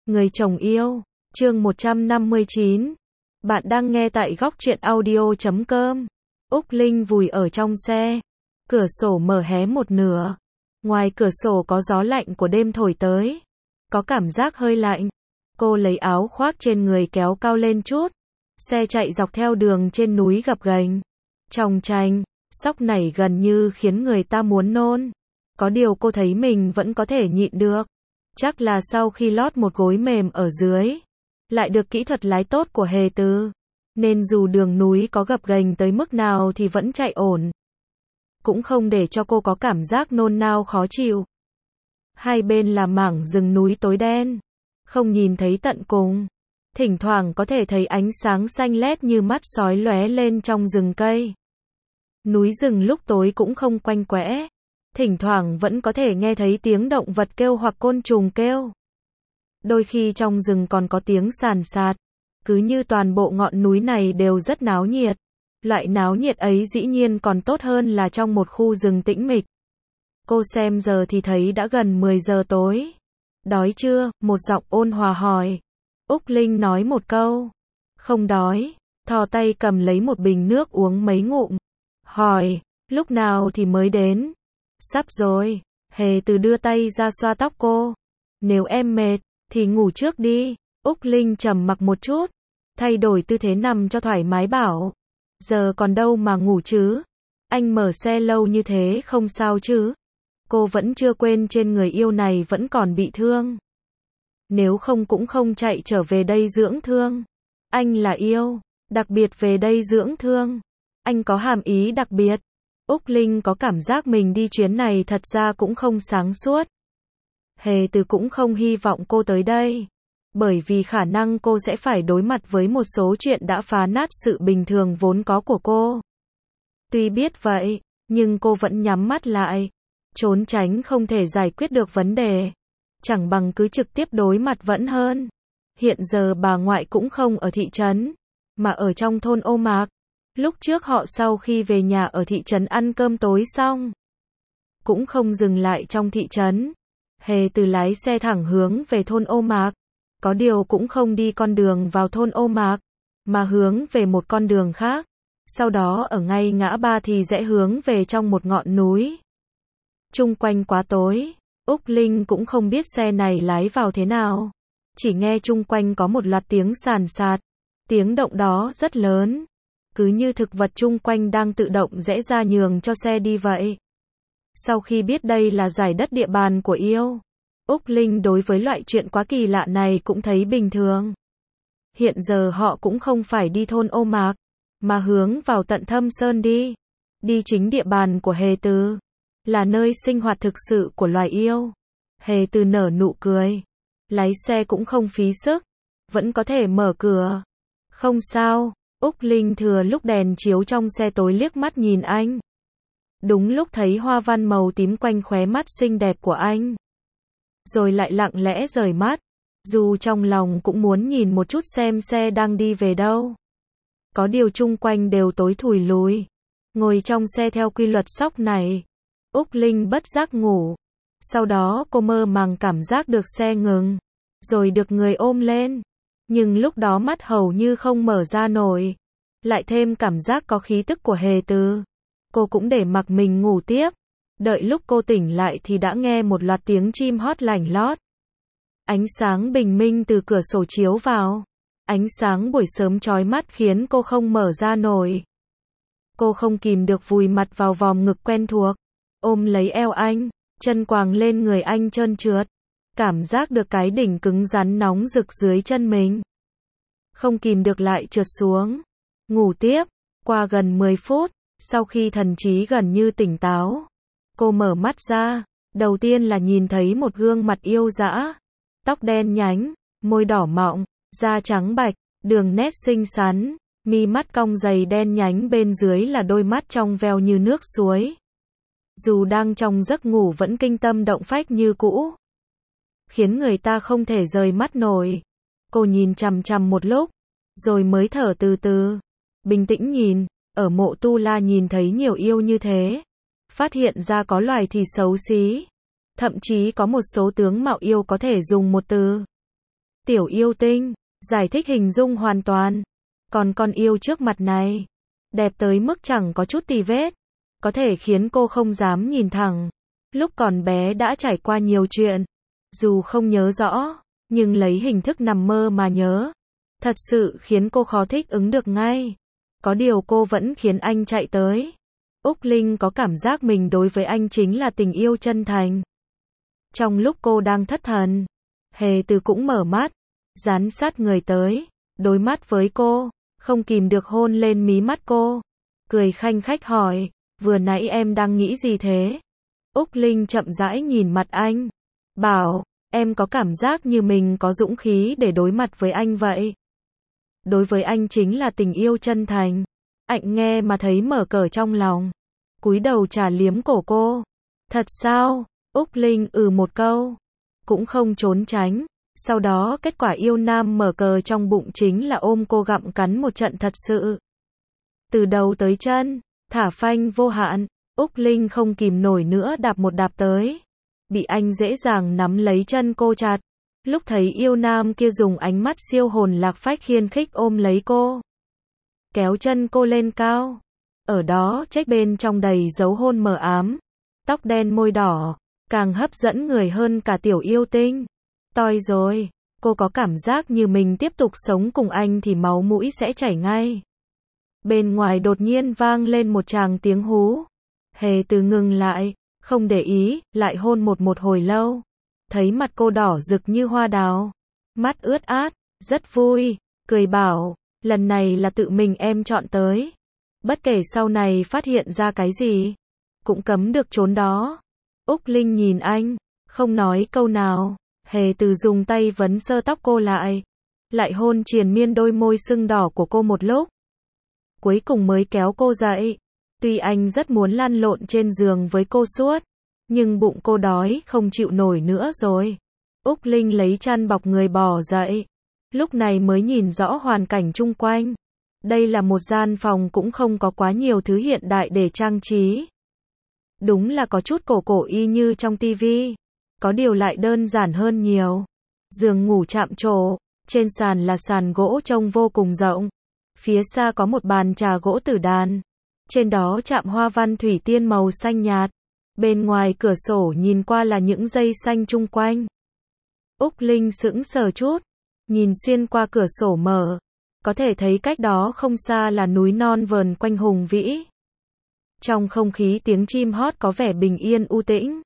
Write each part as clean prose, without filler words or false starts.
Người chồng yêu, chương 159. Bạn đang nghe tại góc truyện audio.com. Úc Linh vùi ở trong xe. Cửa sổ mở hé một nửa. Ngoài cửa sổ có gió lạnh của đêm thổi tới. Có cảm giác hơi lạnh. Cô lấy áo khoác trên người kéo cao lên chút. Xe chạy dọc theo đường trên núi gập ghềnh. Chòng chành, sóc nảy gần như khiến người ta muốn nôn. Có điều cô thấy mình vẫn có thể nhịn được. Chắc là sau khi lót một gối mềm ở dưới, lại được kỹ thuật lái tốt của Hề Từ, nên dù đường núi có gập ghềnh tới mức nào thì vẫn chạy ổn. Cũng không để cho cô có cảm giác nôn nao khó chịu. Hai bên là mảng rừng núi tối đen, không nhìn thấy tận cùng. Thỉnh thoảng có thể thấy ánh sáng xanh lét như mắt sói lóe lên trong rừng cây. Núi rừng lúc tối cũng không quanh quẽ. Thỉnh thoảng vẫn có thể nghe thấy tiếng động vật kêu hoặc côn trùng kêu. Đôi khi trong rừng còn có tiếng sàn sạt. Cứ như toàn bộ ngọn núi này đều rất náo nhiệt. Loại náo nhiệt ấy dĩ nhiên còn tốt hơn là trong một khu rừng tĩnh mịch. Cô xem giờ thì thấy đã gần 10 giờ tối. Đói chưa? Một giọng ôn hòa hỏi. Úc Linh nói một câu. Không đói. Thò tay cầm lấy một bình nước uống mấy ngụm. Hỏi, lúc nào thì mới đến? Sắp rồi. Hề Từ đưa tay ra xoa tóc cô. Nếu em mệt, thì ngủ trước đi. Úc Linh trầm mặc một chút. Thay đổi tư thế nằm cho thoải mái bảo. Giờ còn đâu mà ngủ chứ. Anh mở xe lâu như thế không sao chứ. Cô vẫn chưa quên trên người yêu này vẫn còn bị thương. Nếu không cũng không chạy trở về đây dưỡng thương. Anh là yêu. Đặc biệt về đây dưỡng thương. Anh có hàm ý đặc biệt. Úc Linh có cảm giác mình đi chuyến này thật ra cũng không sáng suốt. Hề Từ cũng không hy vọng cô tới đây. Bởi vì khả năng cô sẽ phải đối mặt với một số chuyện đã phá nát sự bình thường vốn có của cô. Tuy biết vậy, nhưng cô vẫn nhắm mắt lại. Trốn tránh không thể giải quyết được vấn đề. Chẳng bằng cứ trực tiếp đối mặt vẫn hơn. Hiện giờ bà ngoại cũng không ở thị trấn, mà ở trong thôn Ô Mạc. Lúc trước họ sau khi về nhà ở thị trấn ăn cơm tối xong, cũng không dừng lại trong thị trấn. Hề Từ lái xe thẳng hướng về thôn Ô Mạc. Có điều cũng không đi con đường vào thôn Ô Mạc, mà hướng về một con đường khác. Sau đó ở ngay ngã ba thì rẽ hướng về trong một ngọn núi. Chung quanh quá tối, Úc Linh cũng không biết xe này lái vào thế nào. Chỉ nghe chung quanh có một loạt tiếng sàn sạt. Tiếng động đó rất lớn. Cứ như thực vật chung quanh đang tự động rẽ ra nhường cho xe đi vậy. Sau khi biết đây là giải đất địa bàn của yêu, Úc Linh đối với loại chuyện quá kỳ lạ này cũng thấy bình thường. Hiện giờ họ cũng không phải đi thôn Ô Mạc, mà hướng vào tận Thâm Sơn đi. Đi chính địa bàn của Hề Từ, là nơi sinh hoạt thực sự của loài yêu. Hề Từ nở nụ cười. Lái xe cũng không phí sức, vẫn có thể mở cửa. Không sao. Úc Linh thừa lúc đèn chiếu trong xe tối liếc mắt nhìn anh. Đúng lúc thấy hoa văn màu tím quanh khóe mắt xinh đẹp của anh. Rồi lại lặng lẽ rời mắt. Dù trong lòng cũng muốn nhìn một chút xem xe đang đi về đâu. Có điều chung quanh đều tối thùi lùi. Ngồi trong xe theo quy luật sóc này, Úc Linh bất giác ngủ. Sau đó cô mơ màng cảm giác được xe ngừng, rồi được người ôm lên. Nhưng lúc đó mắt hầu như không mở ra nổi. Lại thêm cảm giác có khí tức của Hề Từ. Cô cũng để mặc mình ngủ tiếp. Đợi lúc cô tỉnh lại thì đã nghe một loạt tiếng chim hót lảnh lót. Ánh sáng bình minh từ cửa sổ chiếu vào. Ánh sáng buổi sớm chói mắt khiến cô không mở ra nổi. Cô không kìm được vùi mặt vào vòm ngực quen thuộc. Ôm lấy eo anh, chân quàng lên người anh trơn trượt. Cảm giác được cái đỉnh cứng rắn nóng rực dưới chân mình. Không kìm được lại trượt xuống. Ngủ tiếp. Qua gần 10 phút, sau khi thần trí gần như tỉnh táo, cô mở mắt ra. Đầu tiên là nhìn thấy một gương mặt yêu dã. Tóc đen nhánh, môi đỏ mọng, da trắng bạch, đường nét xinh xắn, mi mắt cong dày đen nhánh bên dưới là đôi mắt trong veo như nước suối. Dù đang trong giấc ngủ vẫn kinh tâm động phách như cũ, khiến người ta không thể rời mắt nổi. Cô nhìn chằm chằm một lúc, rồi mới thở từ từ. Bình tĩnh nhìn, ở Mộ Tu La nhìn thấy nhiều yêu như thế. Phát hiện ra có loài thì xấu xí. Thậm chí có một số tướng mạo yêu có thể dùng một từ Tiểu yêu tinh, giải thích hình dung hoàn toàn. Còn con yêu trước mặt này, đẹp tới mức chẳng có chút tì vết, có thể khiến cô không dám nhìn thẳng. Lúc còn bé đã trải qua nhiều chuyện, dù không nhớ rõ, nhưng lấy hình thức nằm mơ mà nhớ, thật sự khiến cô khó thích ứng được ngay. Có điều cô vẫn khiến anh chạy tới. Úc Linh có cảm giác mình đối với anh chính là tình yêu chân thành. Trong lúc cô đang thất thần, Hề Từ cũng mở mắt, dán sát người tới, đối mắt với cô, không kìm được hôn lên mí mắt cô, cười khanh khách hỏi, vừa nãy em đang nghĩ gì thế? Úc Linh chậm rãi nhìn mặt anh, bảo, em có cảm giác như mình có dũng khí để đối mặt với anh vậy. Đối với anh chính là tình yêu chân thành. Anh nghe mà thấy mở cờ trong lòng, cúi đầu trà liếm cổ cô. Thật sao? Úc Linh một câu, cũng không trốn tránh. Sau đó kết quả yêu nam mở cờ trong bụng chính là ôm cô gặm cắn một trận thật sự. Từ đầu tới chân, thả phanh vô hạn, Úc Linh không kìm nổi nữa đạp một đạp tới. Bị anh dễ dàng nắm lấy chân cô chặt. Lúc thấy yêu nam kia dùng ánh mắt siêu hồn lạc phách khiêu khích ôm lấy cô, kéo chân cô lên cao. Ở đó trách bên trong đầy dấu hôn mờ ám, tóc đen môi đỏ, càng hấp dẫn người hơn cả tiểu yêu tinh. Toi rồi, cô có cảm giác như mình tiếp tục sống cùng anh thì máu mũi sẽ chảy ngay. Bên ngoài đột nhiên vang lên một tràng tiếng hú. Hề Từ ngừng lại, không để ý, lại hôn một hồi lâu. Thấy mặt cô đỏ rực như hoa đào, mắt ướt át, rất vui, cười bảo, lần này là tự mình em chọn tới. Bất kể sau này phát hiện ra cái gì, cũng cấm được trốn đó. Úc Linh nhìn anh, không nói câu nào. Hề Từ dùng tay vấn sơ tóc cô lại hôn triền miên đôi môi sưng đỏ của cô một lúc. Cuối cùng mới kéo cô dậy. Tuy anh rất muốn lăn lộn trên giường với cô suốt, nhưng bụng cô đói không chịu nổi nữa rồi. Úc Linh lấy chăn bọc người bò dậy. Lúc này mới nhìn rõ hoàn cảnh chung quanh. Đây là một gian phòng cũng không có quá nhiều thứ hiện đại để trang trí. Đúng là có chút cổ y như trong tivi. Có điều lại đơn giản hơn nhiều. Giường ngủ chạm trổ, trên sàn là sàn gỗ trông vô cùng rộng. Phía xa có một bàn trà gỗ tử đàn. Trên đó chạm hoa văn thủy tiên màu xanh nhạt. Bên ngoài cửa sổ nhìn qua là những dây xanh chung quanh. Úc Linh sững sờ chút, nhìn xuyên qua cửa sổ mở, có thể thấy cách đó không xa là núi non vờn quanh hùng vĩ. Trong không khí tiếng chim hót có vẻ bình yên u tĩnh.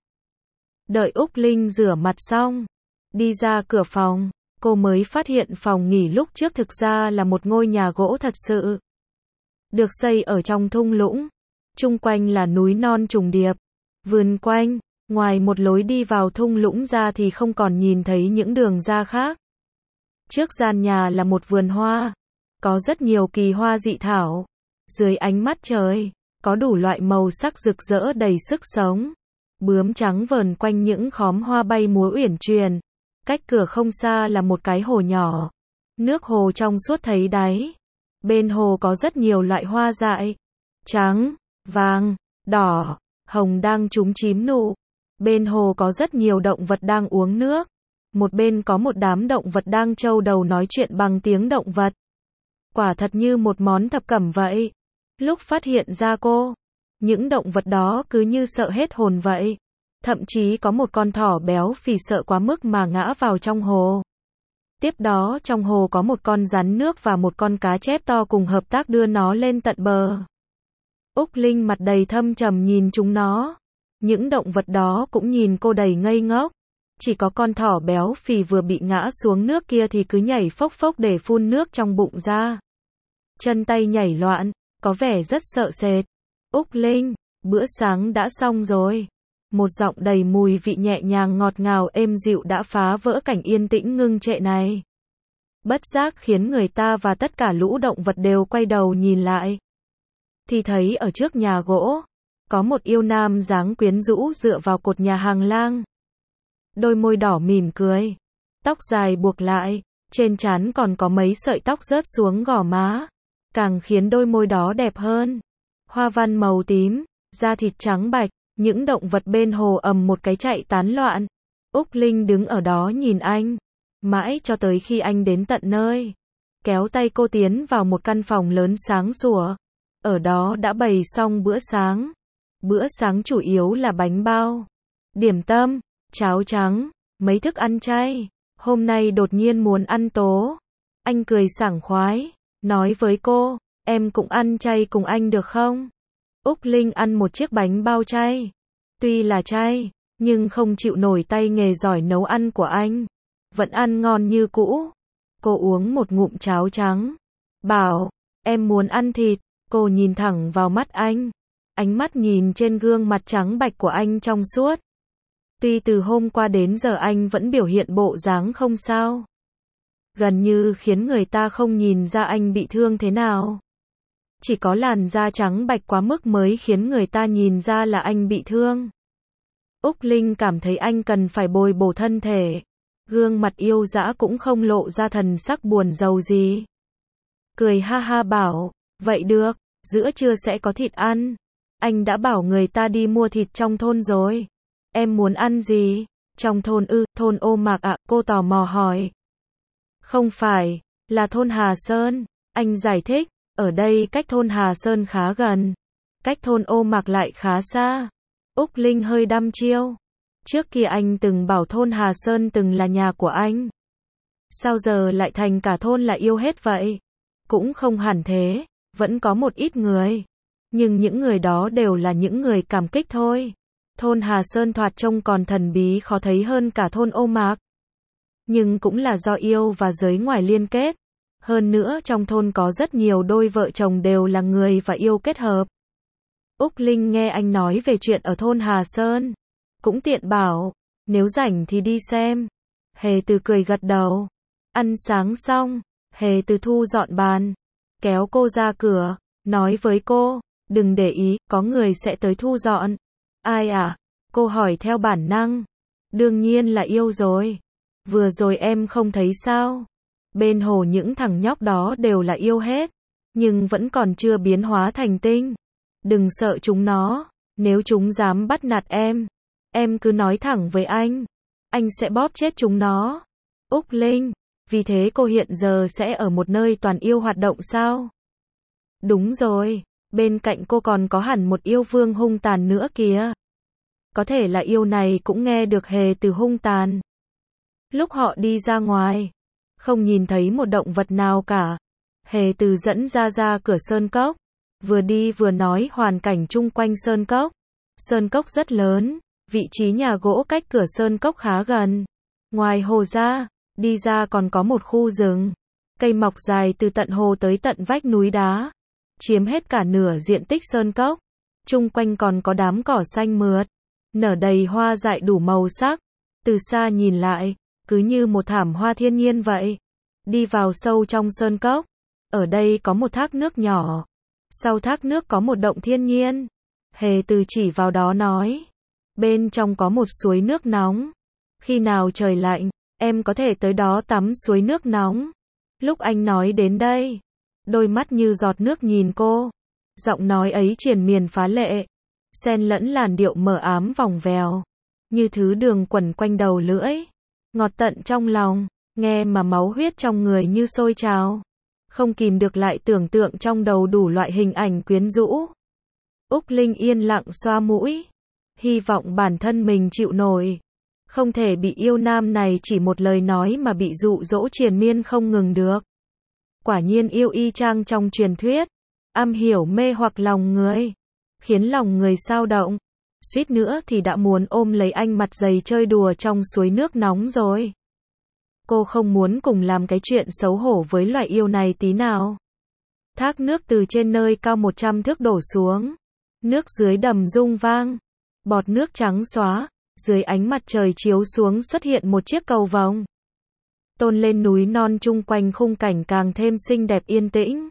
Đợi Úc Linh rửa mặt xong, đi ra cửa phòng, cô mới phát hiện phòng nghỉ lúc trước thực ra là một ngôi nhà gỗ thật sự. Được xây ở trong thung lũng, chung quanh là núi non trùng điệp, vườn quanh, ngoài một lối đi vào thung lũng ra thì không còn nhìn thấy những đường ra khác. Trước gian nhà là một vườn hoa, có rất nhiều kỳ hoa dị thảo. Dưới ánh mắt trời, có đủ loại màu sắc rực rỡ đầy sức sống. Bướm trắng vờn quanh những khóm hoa bay múa uyển chuyển. Cách cửa không xa là một cái hồ nhỏ. Nước hồ trong suốt thấy đáy. Bên hồ có rất nhiều loại hoa dại. Trắng, vàng, đỏ, hồng đang chúm chím nụ. Bên hồ có rất nhiều động vật đang uống nước. Một bên có một đám động vật đang trâu đầu nói chuyện bằng tiếng động vật. Quả thật như một món thập cẩm vậy. Lúc phát hiện ra cô, những động vật đó cứ như sợ hết hồn vậy. Thậm chí có một con thỏ béo phì sợ quá mức mà ngã vào trong hồ. Tiếp đó trong hồ có một con rắn nước và một con cá chép to cùng hợp tác đưa nó lên tận bờ. Úc Linh mặt đầy thâm trầm nhìn chúng nó. Những động vật đó cũng nhìn cô đầy ngây ngốc. Chỉ có con thỏ béo phì vừa bị ngã xuống nước kia thì cứ nhảy phốc phốc để phun nước trong bụng ra. Chân tay nhảy loạn, có vẻ rất sợ sệt. Úc Linh, bữa sáng đã xong rồi. Một giọng đầy mùi vị nhẹ nhàng ngọt ngào êm dịu đã phá vỡ cảnh yên tĩnh ngưng trệ này. Bất giác khiến người ta và tất cả lũ động vật đều quay đầu nhìn lại. Thì thấy ở trước nhà gỗ, có một yêu nam dáng quyến rũ dựa vào cột nhà hàng lang. Đôi môi đỏ mỉm cười, tóc dài buộc lại, trên trán còn có mấy sợi tóc rớt xuống gò má, càng khiến đôi môi đó đẹp hơn. Hoa văn màu tím, da thịt trắng bạch, những động vật bên hồ ầm một cái chạy tán loạn. Úc Linh đứng ở đó nhìn anh, Mãi cho tới khi anh đến tận nơi, kéo tay cô tiến vào một căn phòng lớn sáng sủa. Ở đó đã bày xong bữa sáng. Bữa sáng chủ yếu là bánh bao, điểm tâm, cháo trắng, mấy thức ăn chay. Hôm nay đột nhiên muốn ăn tố. Anh cười sảng khoái, nói với cô, em cũng ăn chay cùng anh được không? Úc Linh ăn một chiếc bánh bao chay. Tuy là chay, nhưng không chịu nổi tay nghề giỏi nấu ăn của anh. Vẫn ăn ngon như cũ. Cô uống một ngụm cháo trắng. Bảo, em muốn ăn thịt. Cô nhìn thẳng vào mắt anh. Ánh mắt nhìn trên gương mặt trắng bạch của anh trong suốt. Tuy từ hôm qua đến giờ anh vẫn biểu hiện bộ dáng không sao. Gần như khiến người ta không nhìn ra anh bị thương thế nào. Chỉ có làn da trắng bạch quá mức mới khiến người ta nhìn ra là anh bị thương. Úc Linh cảm thấy anh cần phải bồi bổ thân thể. Gương mặt yêu dã cũng không lộ ra thần sắc buồn rầu gì. Cười ha ha bảo, vậy được, giữa trưa sẽ có thịt ăn. Anh đã bảo người ta đi mua thịt trong thôn rồi. Em muốn ăn gì? Trong thôn ư, thôn Ô Mạc ạ, cô tò mò hỏi. Không phải, là thôn Hà Sơn. Anh giải thích, ở đây cách thôn Hà Sơn khá gần. Cách thôn Ô Mạc lại khá xa. Úc Linh hơi đăm chiêu. Trước kia anh từng bảo thôn Hà Sơn từng là nhà của anh. Sao giờ lại thành cả thôn là yêu hết vậy? Cũng không hẳn thế, vẫn có một ít người. Nhưng những người đó đều là những người cảm kích thôi. Thôn Hà Sơn thoạt trông còn thần bí khó thấy hơn cả thôn Ô Mạc. Nhưng cũng là do yêu và giới ngoài liên kết. Hơn nữa trong thôn có rất nhiều đôi vợ chồng đều là người và yêu kết hợp. Úc Linh nghe anh nói về chuyện ở thôn Hà Sơn. Cũng tiện bảo, nếu rảnh thì đi xem. Hề Từ cười gật đầu. Ăn sáng xong, Hề Từ thu dọn bàn. Kéo cô ra cửa, nói với cô, đừng để ý, có người sẽ tới thu dọn. Ai à? Cô hỏi theo bản năng. Đương nhiên là yêu rồi. Vừa rồi em không thấy sao? Bên hồ những thằng nhóc đó đều là yêu hết. Nhưng vẫn còn chưa biến hóa thành tinh. Đừng sợ chúng nó. Nếu chúng dám bắt nạt em cứ nói thẳng với anh sẽ bóp chết chúng nó. Úc Linh, vì thế cô hiện giờ sẽ ở một nơi toàn yêu hoạt động sao? Đúng rồi, bên cạnh cô còn có hẳn một yêu vương hung tàn nữa kìa. Có thể là yêu này cũng nghe được Hề Từ hung tàn. Lúc họ đi ra ngoài, không nhìn thấy một động vật nào cả. Hề Từ dẫn ra cửa sơn cốc, vừa đi vừa nói hoàn cảnh chung quanh sơn cốc. Sơn cốc rất lớn, vị trí nhà gỗ cách cửa sơn cốc khá gần. Ngoài hồ ra, đi ra còn có một khu rừng. Cây mọc dài từ tận hồ tới tận vách núi đá, chiếm hết cả nửa diện tích sơn cốc. Chung quanh còn có đám cỏ xanh mượt, nở đầy hoa dại đủ màu sắc. Từ xa nhìn lại, cứ như một thảm hoa thiên nhiên vậy. Đi vào sâu trong sơn cốc, ở đây có một thác nước nhỏ. Sau thác nước có một động thiên nhiên. Hề Từ chỉ vào đó nói, bên trong có một suối nước nóng. Khi nào trời lạnh, em có thể tới đó tắm suối nước nóng. Lúc anh nói đến đây, đôi mắt như giọt nước nhìn cô. Giọng nói ấy triền miên phá lệ, xen lẫn làn điệu mờ ám vòng vèo, như thứ đường quẩn quanh đầu lưỡi, ngọt tận trong lòng, nghe mà máu huyết trong người như sôi trào. Không kìm được lại tưởng tượng trong đầu đủ loại hình ảnh quyến rũ. Úc Linh yên lặng xoa mũi, hy vọng bản thân mình chịu nổi. Không thể bị yêu nam này chỉ một lời nói mà bị dụ dỗ triền miên không ngừng được. Quả nhiên yêu y chang trong truyền thuyết, am hiểu mê hoặc lòng người, khiến lòng người xao động. Suýt nữa thì đã muốn ôm lấy anh mặt dày chơi đùa trong suối nước nóng rồi. Cô không muốn cùng làm cái chuyện xấu hổ với loại yêu này tí nào. Thác nước từ trên nơi cao 100 thước đổ xuống. Nước dưới đầm rung vang. Bọt nước trắng xóa. Dưới ánh mặt trời chiếu xuống xuất hiện một chiếc cầu vồng. Tôn lên núi non chung quanh khung cảnh càng thêm xinh đẹp yên tĩnh.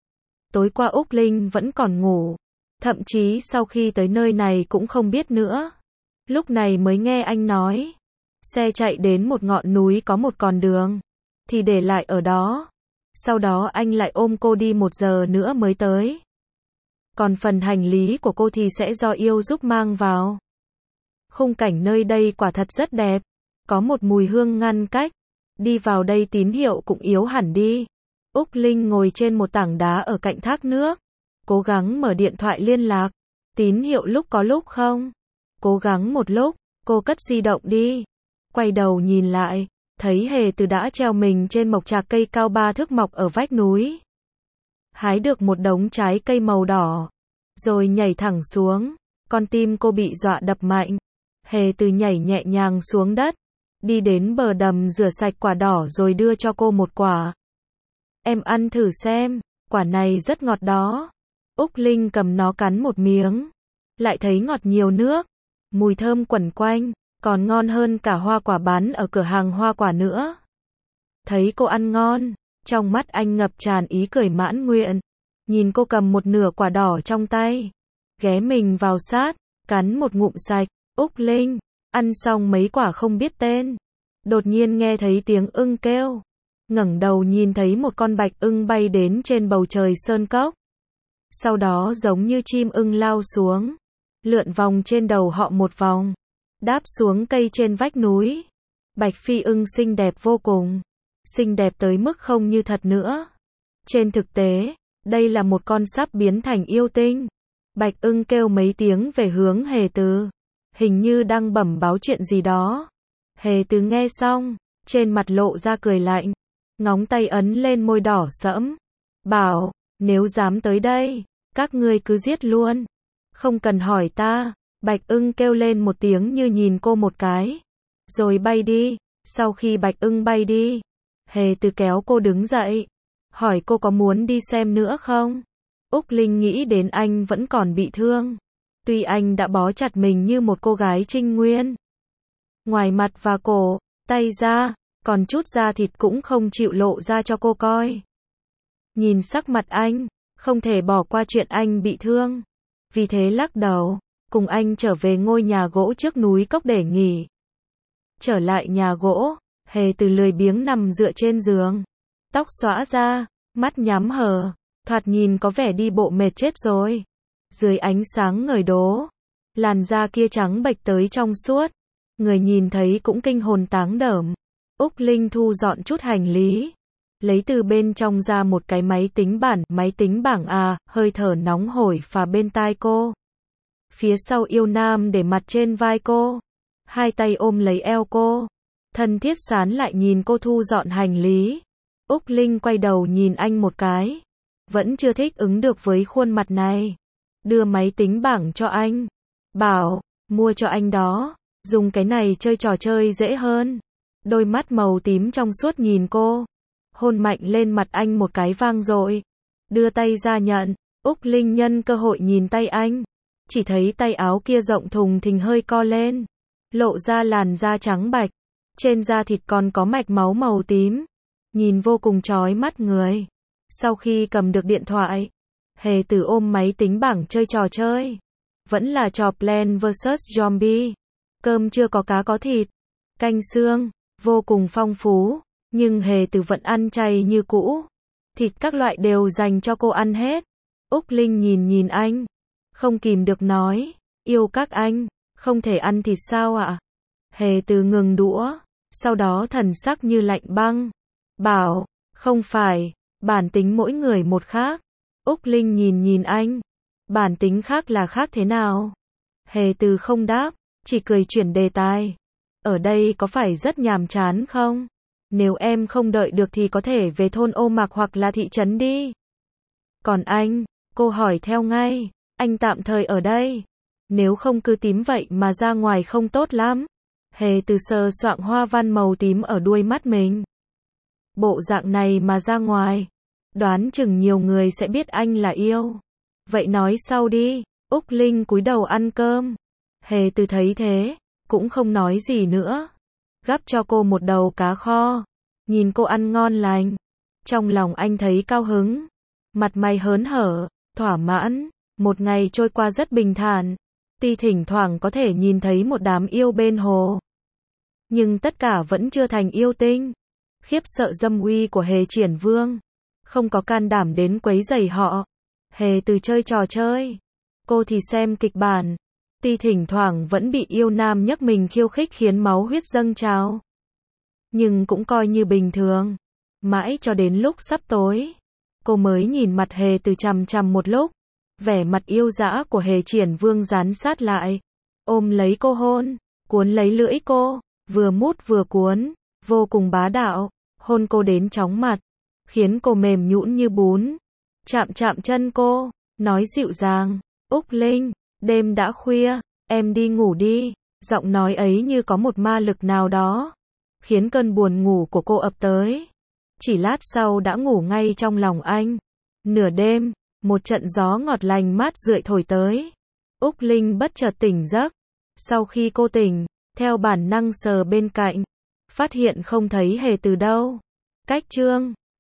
Tối qua Úc Linh vẫn còn ngủ. Thậm chí sau khi tới nơi này cũng không biết nữa. Lúc này mới nghe anh nói. Xe chạy đến một ngọn núi có một con đường. Thì để lại ở đó. Sau đó anh lại ôm cô đi 1 giờ nữa mới tới. Còn phần hành lý của cô thì sẽ do yêu giúp mang vào. Khung cảnh nơi đây quả thật rất đẹp. Có một mùi hương ngăn cách. Đi vào đây tín hiệu cũng yếu hẳn đi. Úc Linh ngồi trên một tảng đá ở cạnh thác nước. Cố gắng mở điện thoại liên lạc. Tín hiệu lúc có lúc không. Cố gắng một lúc, cô cất di động đi. Quay đầu nhìn lại, thấy Hề Từ đã treo mình trên mộc trạc cây cao 3 thước mọc ở vách núi. Hái được một đống trái cây màu đỏ, rồi nhảy thẳng xuống. Con tim cô bị dọa đập mạnh. Hề Từ nhảy nhẹ nhàng xuống đất, đi đến bờ đầm rửa sạch quả đỏ rồi đưa cho cô một quả. Em ăn thử xem, quả này rất ngọt đó. Úc Linh cầm nó cắn một miếng, lại thấy ngọt nhiều nước, mùi thơm quẩn quanh, còn ngon hơn cả hoa quả bán ở cửa hàng hoa quả nữa. Thấy cô ăn ngon, trong mắt anh ngập tràn ý cười mãn nguyện. Nhìn cô cầm một nửa quả đỏ trong tay, ghé mình vào sát, cắn một ngụm sạch. Úc Linh ăn xong mấy quả không biết tên, đột nhiên nghe thấy tiếng ưng kêu. Ngẩng đầu nhìn thấy một con bạch ưng bay đến trên bầu trời sơn cốc. Sau đó giống như chim ưng lao xuống, lượn vòng trên đầu họ một vòng, đáp xuống cây trên vách núi. Bạch phi ưng xinh đẹp vô cùng, xinh đẹp tới mức không như thật nữa. Trên thực tế, đây là một con sắp biến thành yêu tinh. Bạch ưng kêu mấy tiếng về hướng Hề Từ, hình như đang bẩm báo chuyện gì đó. Hề Từ nghe xong, trên mặt lộ ra cười lạnh, ngón tay ấn lên môi đỏ sẫm, bảo, nếu dám tới đây, các ngươi cứ giết luôn, không cần hỏi ta. Bạch ưng kêu lên một tiếng như nhìn cô một cái, rồi bay đi. Sau khi bạch ưng bay đi, Hề Từ kéo cô đứng dậy, hỏi cô có muốn đi xem nữa không. Úc Linh nghĩ đến anh vẫn còn bị thương, tuy anh đã bó chặt mình như một cô gái trinh nguyên, ngoài mặt và cổ, tay ra, còn chút da thịt cũng không chịu lộ ra cho cô coi. Nhìn sắc mặt anh, không thể bỏ qua chuyện anh bị thương, vì thế lắc đầu, cùng anh trở về ngôi nhà gỗ trước núi cốc để nghỉ. Trở lại nhà gỗ, Hề Từ lười biếng nằm dựa trên giường, tóc xõa ra, mắt nhắm hờ, thoạt nhìn có vẻ đi bộ mệt chết rồi. Dưới ánh sáng ngời đố, làn da kia trắng bệch tới trong suốt, người nhìn thấy cũng kinh hồn táng đởm. Úc Linh thu dọn chút hành lý, lấy từ bên trong ra một cái máy tính bảng hơi thở nóng hổi phả bên tai cô. Phía sau yêu nam để mặt trên vai cô, hai tay ôm lấy eo cô, thân thiết sán lại nhìn cô thu dọn hành lý. Úc Linh quay đầu nhìn anh một cái, vẫn chưa thích ứng được với khuôn mặt này, đưa máy tính bảng cho anh, bảo, mua cho anh đó, dùng cái này chơi trò chơi dễ hơn. Đôi mắt màu tím trong suốt nhìn cô, hôn mạnh lên mặt anh một cái vang dội, đưa tay ra nhận. Úc Linh nhân cơ hội nhìn tay anh, chỉ thấy tay áo kia rộng thùng thình hơi co lên, lộ ra làn da trắng bạch, trên da thịt còn có mạch máu màu tím, nhìn vô cùng chói mắt người. Sau khi cầm được điện thoại, Hề Từ ôm máy tính bảng chơi trò chơi, vẫn là trò Plants vs Zombie. Cơm chưa có cá có thịt, canh xương, vô cùng phong phú, nhưng Hề Từ vẫn ăn chay như cũ. Thịt các loại đều dành cho cô ăn hết. Úc Linh nhìn anh, không kìm được nói, yêu các anh, không thể ăn thịt sao ạ? Hề Từ ngừng đũa, sau đó thần sắc như lạnh băng, bảo, không phải, bản tính mỗi người một khác. Úc Linh nhìn anh, bản tính khác là khác thế nào? Hề Từ không đáp, chỉ cười chuyển đề tài. Ở đây có phải rất nhàm chán không? Nếu em không đợi được thì có thể về thôn Ô Mạc hoặc là thị trấn đi. Còn anh, cô hỏi theo ngay, anh tạm thời ở đây. Nếu không cứ tím vậy mà ra ngoài không tốt lắm. Hề Từ sờ soạng hoa văn màu tím ở đuôi mắt mình. Bộ dạng này mà ra ngoài, đoán chừng nhiều người sẽ biết anh là yêu. Vậy nói sau đi. Úc Linh cúi đầu ăn cơm. Hề Từ thấy thế, cũng không nói gì nữa. Gắp cho cô một đầu cá kho, nhìn cô ăn ngon lành, trong lòng anh thấy cao hứng, mặt mày hớn hở, thỏa mãn. Một ngày trôi qua rất bình thản, tuy thỉnh thoảng có thể nhìn thấy một đám yêu bên hồ, nhưng tất cả vẫn chưa thành yêu tinh. Khiếp sợ dâm uy của Hề Triển Vương, không có can đảm đến quấy rầy họ. Hề Từ chơi trò chơi, cô thì xem kịch bản. Tuy thỉnh thoảng vẫn bị yêu nam nhấc mình khiêu khích khiến máu huyết dâng trào, nhưng cũng coi như bình thường. Mãi cho đến lúc sắp tối, cô mới nhìn mặt Hề Từ chằm chằm một lúc. Vẻ mặt yêu dã của Hề Triển Vương dán sát lại, ôm lấy cô hôn, cuốn lấy lưỡi cô, vừa mút vừa cuốn, vô cùng bá đạo, hôn cô đến chóng mặt, khiến cô mềm nhũn như bún. Chạm chạm chân cô, nói dịu dàng, Úc Linh, đêm đã khuya, em đi ngủ đi. Giọng nói ấy như có một ma lực nào đó, khiến cơn buồn ngủ của cô ập tới. Chỉ lát sau đã ngủ ngay trong lòng anh. Nửa đêm, một trận gió ngọt lành mát rượi thổi tới. Úc Linh bất chợt tỉnh giấc. Sau khi cô tỉnh, theo bản năng sờ bên cạnh, phát hiện không thấy Hề Từ đâu. Cách chương